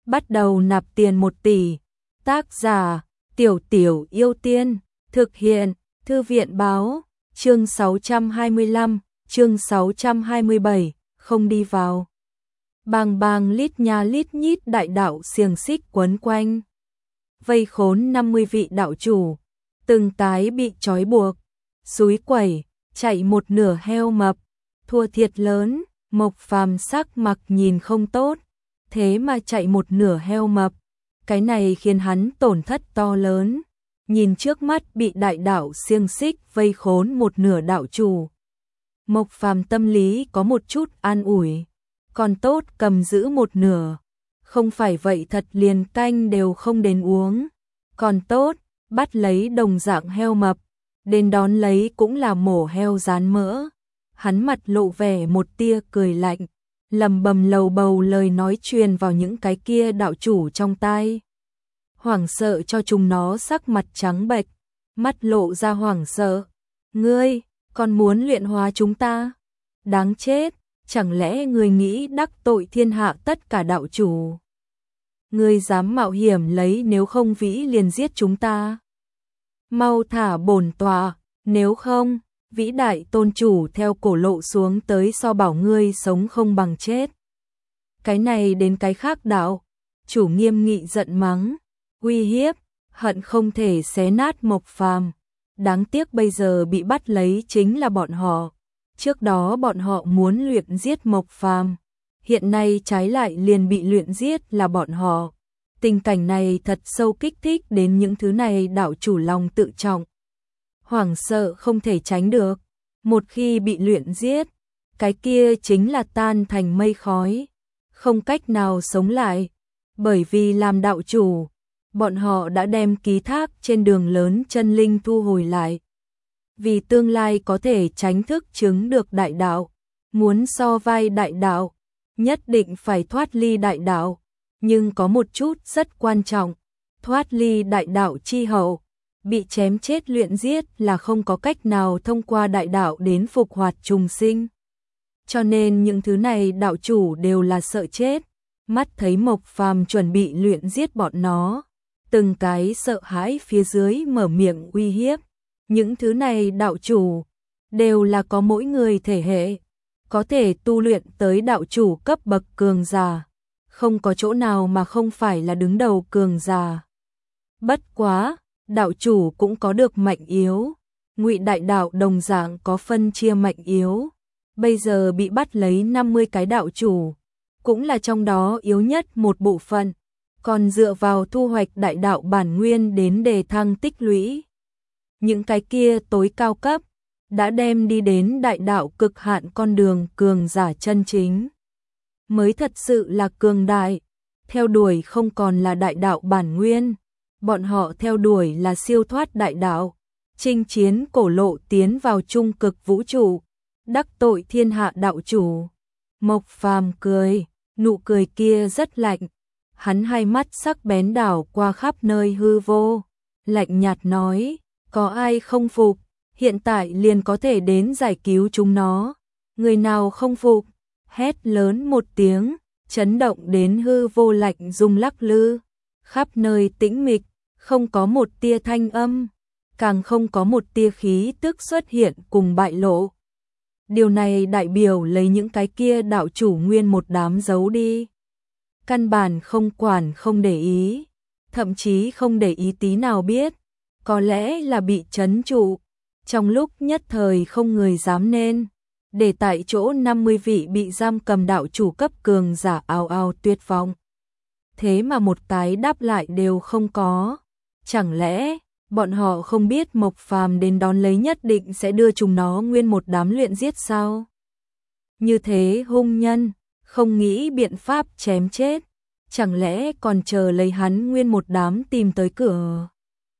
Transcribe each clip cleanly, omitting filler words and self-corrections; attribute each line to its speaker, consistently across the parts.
Speaker 1: bắt đầu nạp tiền 1 tỷ. Tác giả, Tiểu Tiểu Yêu Tiên, thực hiện, Thư viện báo, chương 625, chương 627, không đi vào. Bàng bàng lít nha lít nhít đại đạo xiềng xích quấn quanh. Vây khốn 50 vị đạo chủ, từng cái bị trói buộc, xúi quẩy, chạy một nửa heo mập, thua thiệt lớn. Mộc Phàm sắc mặt nhìn không tốt, thế mà chạy một nửa heo mập, cái này khiến hắn tổn thất to lớn. Nhìn trước mắt bị đại đạo xiềng xích vây khốn một nửa đạo chủ, Mộc Phàm tâm lý có một chút an ủi, còn tốt cầm giữ một nửa, không phải vậy thật liền canh đều không đến uống. Còn tốt, bắt lấy đồng dạng heo mập, đến đón lấy cũng là mổ heo rán mỡ. Hắn mặt lộ vẻ một tia cười lạnh, lầm bầm lầu bầu lời nói truyền vào những cái kia đạo chủ trong tai. Hoảng sợ cho chúng nó sắc mặt trắng bệch, mắt lộ ra hoảng sợ. Ngươi, còn muốn luyện hóa chúng ta? Đáng chết, chẳng lẽ ngươi nghĩ đắc tội thiên hạ tất cả đạo chủ? Ngươi dám mạo hiểm lấy nếu không vĩ liền giết chúng ta? Mau thả bổn tọa, nếu không vĩ đại tôn chủ theo cổ lộ xuống tới so bảo ngươi sống không bằng chết. Cái này đến cái khác đạo chủ nghiêm nghị giận mắng, uy hiếp, hận không thể xé nát Mộc Phàm. Đáng tiếc bây giờ bị bắt lấy chính là bọn họ. Trước đó bọn họ muốn luyện giết Mộc Phàm, hiện nay trái lại liền bị luyện giết là bọn họ. Tình cảnh này thật sâu kích thích đến những thứ này đạo chủ lòng tự trọng. Hoảng sợ không thể tránh được, một khi bị luyện giết, cái kia chính là tan thành mây khói, không cách nào sống lại, bởi vì làm đạo chủ, bọn họ đã đem ký thác trên đường lớn chân linh thu hồi lại. Vì tương lai có thể tránh thức chứng được đại đạo, muốn so vai đại đạo, nhất định phải thoát ly đại đạo, nhưng có một chút rất quan trọng, thoát ly đại đạo chi hậu. Bị chém chết luyện giết là không có cách nào thông qua đại đạo đến phục hoạt trùng sinh. Cho nên những thứ này đạo chủ đều là sợ chết, mắt thấy Mộc Phàm chuẩn bị luyện giết bọn nó, từng cái sợ hãi phía dưới mở miệng uy hiếp. Những thứ này đạo chủ đều là có mỗi người thể hệ, có thể tu luyện tới đạo chủ cấp bậc cường giả, không có chỗ nào mà không phải là đứng đầu cường giả. Bất quá, đạo chủ cũng có được mạnh yếu, Ngụy đại đạo đồng dạng có phân chia mạnh yếu. Bây giờ bị bắt lấy 50 cái đạo chủ, cũng là trong đó yếu nhất một bộ phận, còn dựa vào thu hoạch đại đạo bản nguyên đến đề thăng tích lũy. Những cái kia tối cao cấp, đã đem đi đến đại đạo cực hạn con đường cường giả chân chính. Mới thật sự là cường đại, theo đuổi không còn là đại đạo bản nguyên. Bọn họ theo đuổi là siêu thoát đại đạo, chinh chiến cổ lộ tiến vào trung cực vũ trụ, đắc tội thiên hạ đạo chủ. Mộc Phàm cười, nụ cười kia rất lạnh, hắn hai mắt sắc bén đảo qua khắp nơi hư vô, lạnh nhạt nói, có ai không phục, hiện tại liền có thể đến giải cứu chúng nó. Người nào không phục, hét lớn một tiếng, chấn động đến hư vô lạnh rung lắc lư. Khắp nơi tĩnh mịch, không có một tia thanh âm, càng không có một tia khí tức xuất hiện cùng bại lộ. Điều này đại biểu lấy những cái kia đạo chủ nguyên một đám giấu đi. Căn bản không quản không để ý, thậm chí không để ý tí nào biết, có lẽ là bị trấn trụ. Trong lúc nhất thời không người dám nên, để tại chỗ 50 vị bị giam cầm đạo chủ cấp cường giả ào ào tuyệt vọng. Thế mà một cái đáp lại đều không có. Chẳng lẽ bọn họ không biết Mộc Phàm đến đón lấy nhất định sẽ đưa chúng nó nguyên một đám luyện giết sao? Như thế hung nhân, không nghĩ biện pháp chém chết, chẳng lẽ còn chờ lấy hắn nguyên một đám tìm tới cửa?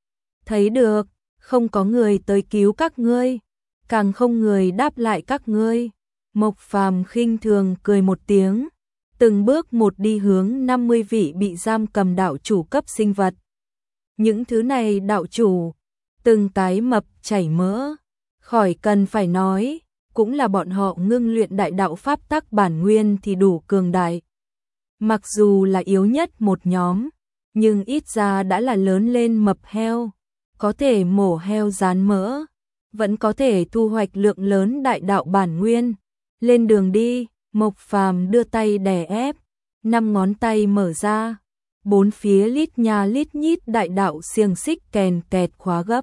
Speaker 1: Thấy được, không có người tới cứu các ngươi, càng không người đáp lại các ngươi. Mộc Phàm khinh thường cười một tiếng, từng bước một đi hướng 50 vị bị giam cầm đạo chủ cấp sinh vật. Những thứ này đạo chủ, từng cái mập chảy mỡ, khỏi cần phải nói, cũng là bọn họ ngưng luyện đại đạo pháp tắc bản nguyên thì đủ cường đại. Mặc dù là yếu nhất một nhóm, nhưng ít ra đã là lớn lên mập heo, có thể mổ heo rán mỡ, vẫn có thể thu hoạch lượng lớn đại đạo bản nguyên. Lên đường đi, Mộc Phàm đưa tay đè ép, 5 ngón tay mở ra, bốn phía lít nha lít nhít đại đạo xiềng xích kèn kẹt khóa gấp.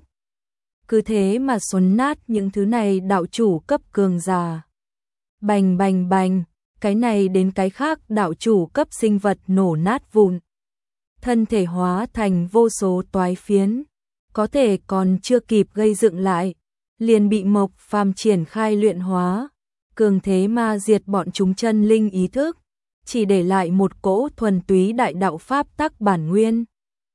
Speaker 1: Cứ thế mà xoắn nát những thứ này đạo chủ cấp cường giả. Bành bành bành, cái này đến cái khác đạo chủ cấp sinh vật nổ nát vụn. Thân thể hóa thành vô số toái phiến, có thể còn chưa kịp gây dựng lại, liền bị Mộc Phàm triển khai luyện hóa, cường thế ma diệt bọn chúng chân linh ý thức, chỉ để lại một cỗ thuần túy đại đạo pháp tắc bản nguyên.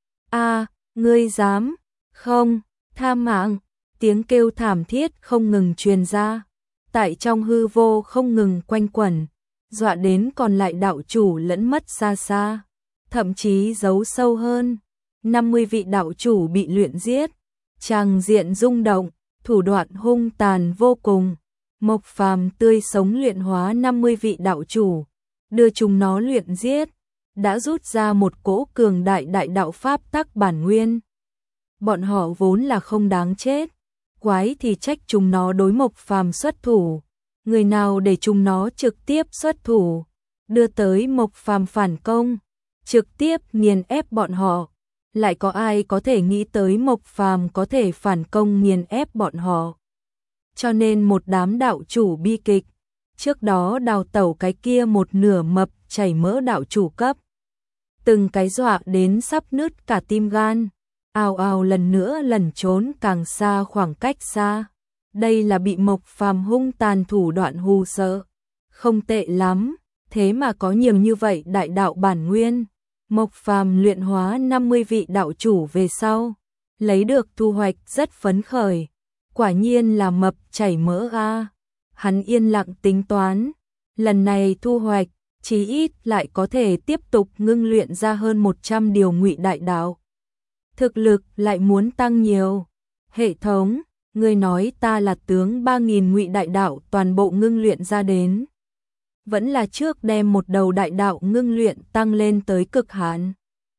Speaker 1: A, ngươi dám? Không, tha mạng, tiếng kêu thảm thiết không ngừng truyền ra, tại trong hư vô không ngừng quanh quẩn, dọa đến còn lại đạo chủ lẫn mất xa xa, thậm chí giấu sâu hơn. 50 vị đạo chủ bị luyện giết, tràng diện rung động, thủ đoạn hung tàn vô cùng. Mộc Phàm tươi sống luyện hóa 50 vị đạo chủ, đưa chúng nó luyện giết, đã rút ra một cỗ cường đại đại đạo pháp tắc bản nguyên. Bọn họ vốn là không đáng chết, quái thì trách chúng nó đối Mộc Phàm xuất thủ, người nào để chúng nó trực tiếp xuất thủ, đưa tới Mộc Phàm phản công, trực tiếp nghiền ép bọn họ. Lại có ai có thể nghĩ tới Mộc Phàm có thể phản công nghiền ép bọn họ. Cho nên một đám đạo chủ bi kịch, trước đó đào tẩu cái kia một nửa mập chảy mỡ đạo chủ cấp. Từng cái dọa đến sắp nứt cả tim gan, ào ào lần nữa lẩn trốn càng xa khoảng cách xa. Đây là bị Mộc Phàm hung tàn thủ đoạn hù sợ. Không tệ lắm, thế mà có nhiều như vậy đại đạo bản nguyên. Mộc Phàm luyện hóa 50 vị đạo chủ về sau, lấy được thu hoạch rất phấn khởi. Quả nhiên là mập chảy mỡ a. Hắn yên lặng tính toán, lần này thu hoạch, chí ít lại có thể tiếp tục ngưng luyện ra hơn 100 điều ngụy đại đạo. Thực lực lại muốn tăng nhiều. Hệ thống, ngươi nói ta là tướng 3000 ngụy đại đạo toàn bộ ngưng luyện ra đến. Vẫn là trước đem một đầu đại đạo ngưng luyện tăng lên tới cực hạn.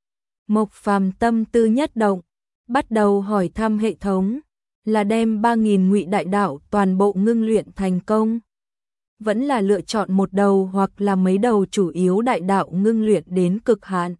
Speaker 1: Mộc Phàm tâm tư nhất động, bắt đầu hỏi thăm hệ thống, là đem 3000 ngụy đại đạo toàn bộ ngưng luyện thành công, vẫn là lựa chọn một đầu hoặc là mấy đầu chủ yếu đại đạo ngưng luyện đến cực hạn.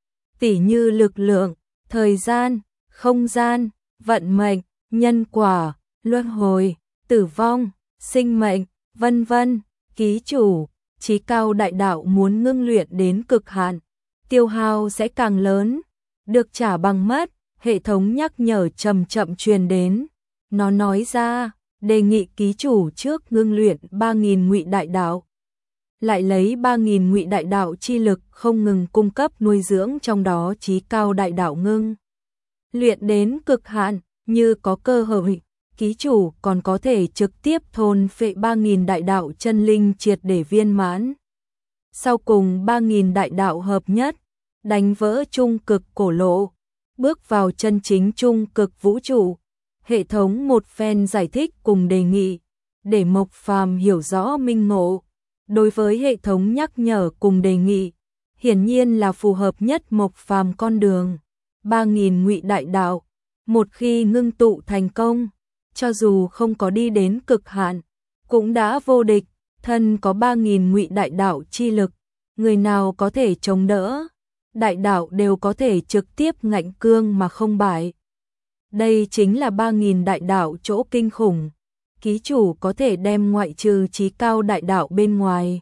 Speaker 1: Tỉ như lực lượng, thời gian, không gian, vận mệnh, nhân quả, luân hồi, tử vong, sinh mệnh, vân vân. Ký chủ, chí cao đại đạo muốn ngưng luyện đến cực hạn, tiêu hao sẽ càng lớn, được trả bằng mất. Hệ thống nhắc nhở chậm chậm truyền đến. Nó nói ra, đề nghị ký chủ trước ngưng luyện 3000 ngụy đại đạo, lại lấy 3000 ngụy đại đạo chi lực không ngừng cung cấp nuôi dưỡng trong đó chí cao đại đạo ngưng luyện đến cực hạn. Như có cơ hội, ký chủ còn có thể trực tiếp thôn phệ 3000 đại đạo chân linh triệt để viên mãn. Sau cùng 3000 đại đạo hợp nhất, đánh vỡ trung cực cổ lộ, bước vào chân chính trung cực vũ trụ. Hệ thống một phen giải thích cùng đề nghị, để Mộc Phàm hiểu rõ minh ngộ. Đối với hệ thống nhắc nhở cùng đề nghị, hiển nhiên là phù hợp nhất Mộc Phàm con đường. 3000 ngụy đại đạo, một khi ngưng tụ thành công, cho dù không có đi đến cực hạn, cũng đã vô địch. Thân có 3000 ngụy đại đạo chi lực, người nào có thể chống đỡ, đại đạo đều có thể trực tiếp ngạnh cương mà không bại. Đây chính là 3000 đại đạo chỗ kinh khủng. Ký chủ có thể đem ngoại trừ chí cao đại đạo bên ngoài,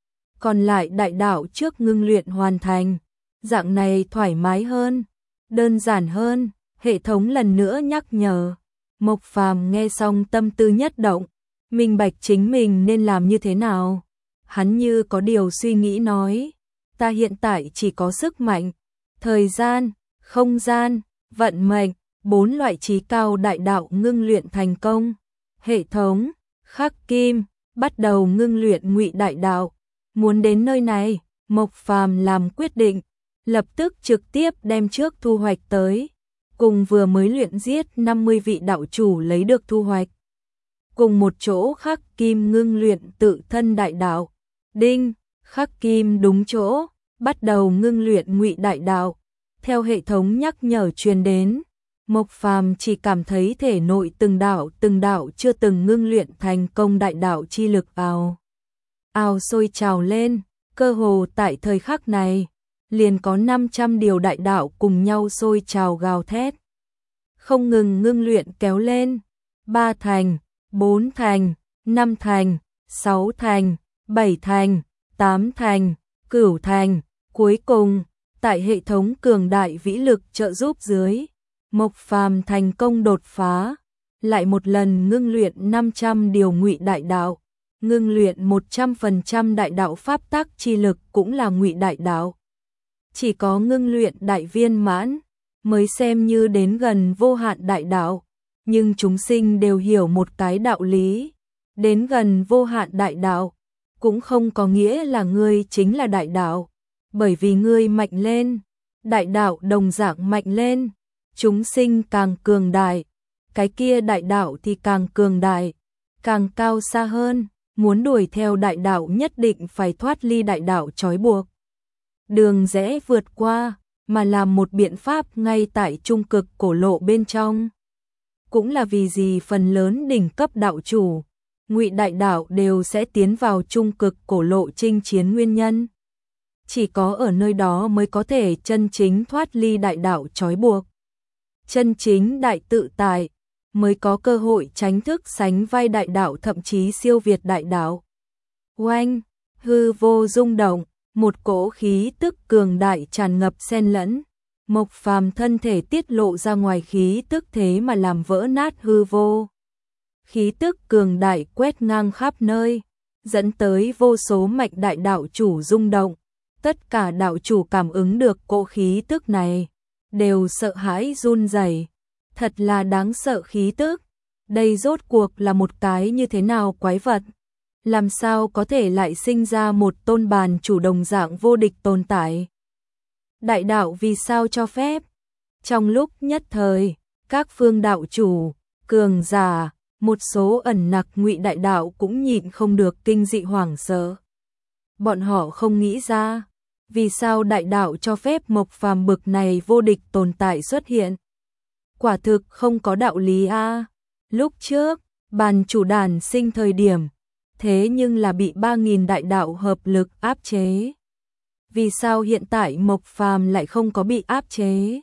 Speaker 1: còn lại đại đạo trước ngưng luyện hoàn thành, dạng này thoải mái hơn, đơn giản hơn. Hệ thống lần nữa nhắc nhở. Mộc Phàm nghe xong tâm tư nhất động, minh bạch chính mình nên làm như thế nào. Hắn như có điều suy nghĩ nói, ta hiện tại chỉ có sức mạnh, thời gian, không gian, vận mệnh, 4 loại chí cao đại đạo ngưng luyện thành công. Hệ thống, khắc kim, bắt đầu ngưng luyện ngụy đại đạo. Muốn đến nơi này, Mộc Phàm làm quyết định, lập tức trực tiếp đem trước thu hoạch tới, cùng vừa mới luyện giết 50 vị đạo chủ lấy được thu hoạch, cùng một chỗ khắc kim ngưng luyện tự thân đại đạo. Đinh, khắc kim đúng chỗ, bắt đầu ngưng luyện ngụy đại đạo. Theo hệ thống nhắc nhở truyền đến, Mộc Phàm chỉ cảm thấy thể nội từng đạo chưa từng ngưng luyện thành công đại đạo chi lực ào sôi trào lên, cơ hồ tại thời khắc này, liền có 500 điều đại đạo cùng nhau sôi trào gào thét. Không ngừng ngưng luyện kéo lên, 3 thành, 4 thành, 5 thành, 6 thành, 7 thành, 8 thành, 9 thành, cuối cùng, tại hệ thống cường đại vĩ lực trợ giúp dưới, Mộc Phàm thành công đột phá, lại một lần ngưng luyện 500 điều ngụy đại đạo, ngưng luyện 100% đại đạo pháp tắc chi lực cũng là ngụy đại đạo. Chỉ có ngưng luyện đại viên mãn mới xem như đến gần vô hạn đại đạo, nhưng chúng sinh đều hiểu một cái đạo lý, đến gần vô hạn đại đạo cũng không có nghĩa là ngươi chính là đại đạo, bởi vì ngươi mạnh lên, đại đạo đồng dạng mạnh lên, chúng sinh càng cường đại, cái kia đại đạo thì càng cường đại, càng cao xa hơn, muốn đuổi theo đại đạo nhất định phải thoát ly đại đạo trói buộc. Đường rẽ vượt qua, mà làm một biện pháp ngay tại trung cực cổ lộ bên trong. Cũng là vì gì phần lớn đỉnh cấp đạo chủ, ngụy đại đạo đều sẽ tiến vào trung cực cổ lộ chinh chiến nguyên nhân. Chỉ có ở nơi đó mới có thể chân chính thoát ly đại đạo trói buộc. Chân chính đại tự tại, mới có cơ hội tránh thức sánh vai đại đạo thậm chí siêu việt đại đạo. Oanh, hư vô rung động, một cỗ khí tức cường đại tràn ngập xen lẫn. Mộc Phàm thân thể tiết lộ ra ngoài khí tức thế mà làm vỡ nát hư vô. Khí tức cường đại quét ngang khắp nơi, dẫn tới vô số mạch đại đạo chủ rung động. Tất cả đạo chủ cảm ứng được cỗ khí tức này, đều sợ hãi run rẩy. Thật là đáng sợ khí tức. Đây rốt cuộc là một cái như thế nào quái vật? Làm sao có thể lại sinh ra một tôn bàn chủ đồng dạng vô địch tồn tại? Đại đạo vì sao cho phép? Trong lúc nhất thời, các phương đạo chủ, cường giả, một số ẩn nặc ngụy đại đạo cũng nhịn không được kinh dị hoảng sợ. Bọn họ không nghĩ ra, vì sao đại đạo cho phép Mộc Phàm bực này vô địch tồn tại xuất hiện? Quả thực không có đạo lý a. Lúc trước, bàn chủ đàn sinh thời điểm, thế nhưng là bị 3.000 đại đạo hợp lực áp chế. Vì sao hiện tại Mộc Phàm lại không có bị áp chế?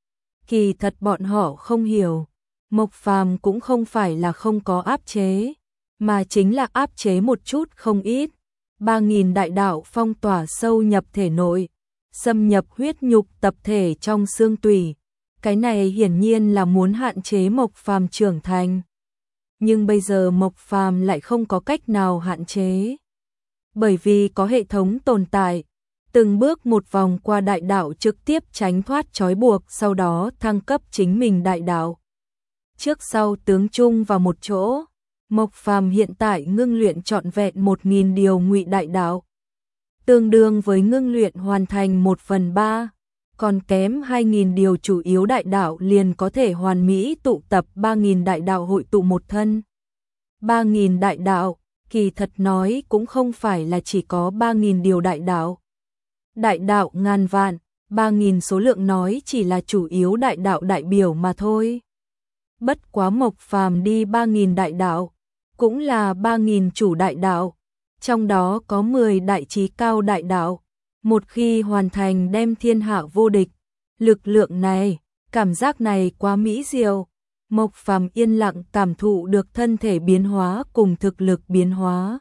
Speaker 1: Kỳ thật bọn họ không hiểu, Mộc Phàm cũng không phải là không có áp chế, mà chính là áp chế một chút không ít. 3.000 đại đạo phong tỏa sâu nhập thể nội, xâm nhập huyết nhục tập thể trong xương tủy. Cái này hiển nhiên là muốn hạn chế Mộc Phàm trưởng thành. Nhưng bây giờ Mộc Phàm lại không có cách nào hạn chế. Bởi vì có hệ thống tồn tại, từng bước một vòng qua đại đạo trực tiếp tránh thoát trói buộc, sau đó thăng cấp chính mình đại đạo. Trước sau tướng chung vào một chỗ, Mộc Phàm hiện tại ngưng luyện trọn vẹn 1.000 điều ngụy đại đạo, tương đương với ngưng luyện hoàn thành 1/3, còn kém 2.000 điều chủ yếu đại đạo liền có thể hoàn mỹ tụ tập 3.000 đại đạo hội tụ một thân. 3.000 đại đạo, kỳ thật nói cũng không phải là chỉ có 3.000 điều đại đạo. Đại đạo ngàn vạn, 3.000 số lượng nói chỉ là chủ yếu đại đạo đại biểu mà thôi. Bất quá Mộc Phàm đi 3.000 đại đạo, cũng là 3.000 chủ đại đạo, trong đó có 10 đại trí cao đại đạo. Một khi hoàn thành đem thiên hạ vô địch, lực lượng này, cảm giác này quá mỹ diệu. Mộc Phàm yên lặng cảm thụ được thân thể biến hóa cùng thực lực biến hóa.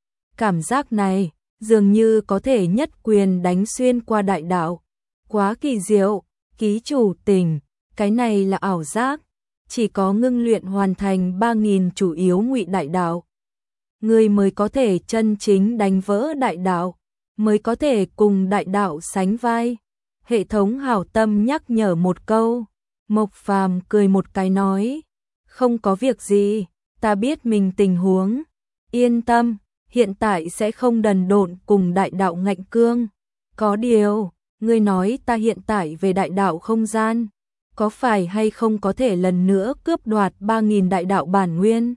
Speaker 1: Cảm giác này, dường như có thể nhất quyền đánh xuyên qua đại đạo. Quá kỳ diệu, ký chủ tình, cái này là ảo giác. Chỉ có ngưng luyện hoàn thành 3.000 chủ yếu ngụy đại đạo, người mới có thể chân chính đánh vỡ đại đạo, mới có thể cùng đại đạo sánh vai. Hệ thống hảo tâm nhắc nhở một câu. Mộc Phàm cười một cái nói, không có việc gì, ta biết mình tình huống, yên tâm, hiện tại sẽ không đần độn cùng đại đạo ngạnh cương. Có điều, ngươi nói ta hiện tại về đại đạo không gian, có phải hay không có thể lần nữa cướp đoạt 3.000 đại đạo bản nguyên?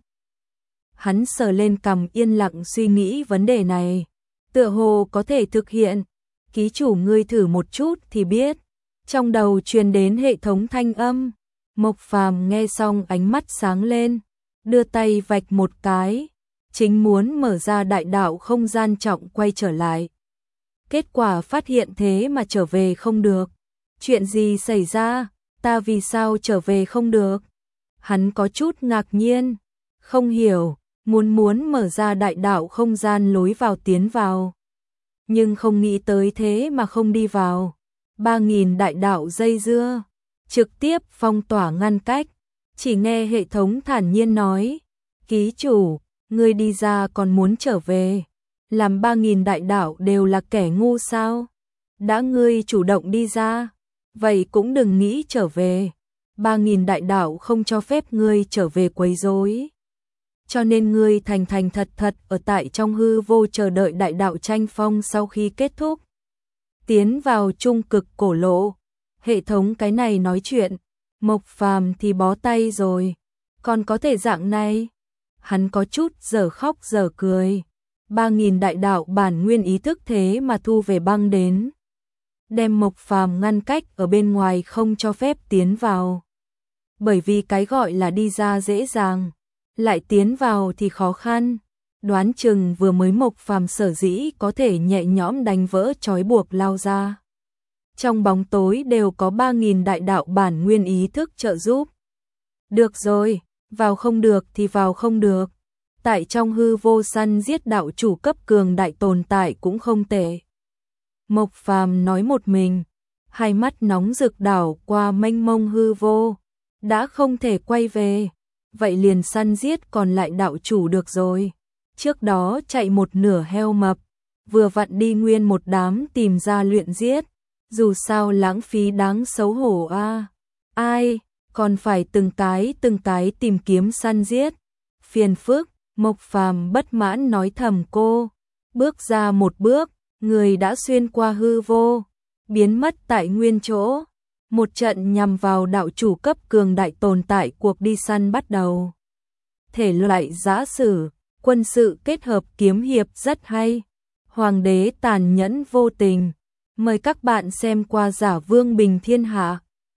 Speaker 1: Hắn sờ lên cằm yên lặng suy nghĩ vấn đề này, tựa hồ có thể thực hiện, Ký chủ ngươi thử một chút thì biết. Trong đầu truyền đến hệ thống thanh âm. Mộc Phàm nghe xong ánh mắt sáng lên, đưa tay vạch một cái, chính muốn mở ra đại đạo không gian trọng quay trở lại. Kết quả phát hiện thế mà trở về không được. Chuyện gì xảy ra? Ta vì sao trở về không được? Hắn có chút ngạc nhiên, không hiểu, muốn mở ra đại đạo không gian lối vào tiến vào. Nhưng không nghĩ tới thế mà không đi vào. 3.000 đại đạo dây dưa, trực tiếp phong tỏa ngăn cách. Chỉ nghe hệ thống thản nhiên nói, ký chủ, ngươi đi ra còn muốn trở về. Làm 3.000 đại đạo đều là kẻ ngu sao? Đã ngươi chủ động đi ra, vậy cũng đừng nghĩ trở về. 3.000 đại đạo không cho phép ngươi trở về quấy rối. Cho nên ngươi thành thành thật thật ở tại trong hư vô chờ đợi đại đạo tranh phong sau khi kết thúc. Tiến vào trung cực cổ lộ. Hệ thống cái này nói chuyện, Mộc Phàm thì bó tay rồi. Còn có thể dạng này? Hắn có chút giờ khóc giờ cười. 3.000 đại đạo bản nguyên ý thức thế mà thu về băng đến. Đem Mộc Phàm ngăn cách ở bên ngoài không cho phép tiến vào. Bởi vì cái gọi là đi ra dễ dàng, lại tiến vào thì khó khăn. Đoán chừng vừa mới Mộc Phàm sở dĩ có thể nhẹ nhõm đánh vỡ trói buộc lao ra. Trong bóng tối đều có 3.000 đại đạo bản nguyên ý thức trợ giúp. Được rồi, vào không được thì vào không được. Tại trong hư vô săn giết đạo chủ cấp cường đại tồn tại cũng không tệ. Mộc Phàm nói một mình, hai mắt nóng rực đảo qua mênh mông hư vô. Đã không thể quay về, vậy liền săn giết còn lại đạo chủ được rồi. Trước đó chạy một nửa heo mập, vừa vặn đi nguyên một đám tìm ra luyện giết. Dù sao lãng phí đáng xấu hổ a. Ai, còn phải từng cái tìm kiếm săn giết. Phiền phức, Mộc Phàm bất mãn nói thầm cô. Bước ra một bước, người đã xuyên qua hư vô, biến mất tại nguyên chỗ. Một trận nhằm vào đạo chủ cấp cường đại tồn tại cuộc đi săn bắt đầu. Thể loại giã sử, quân sự kết hợp kiếm hiệp rất hay. Hoàng đế tàn nhẫn vô tình. Mời các bạn xem qua Giả Vương Bình Thiên Hạ.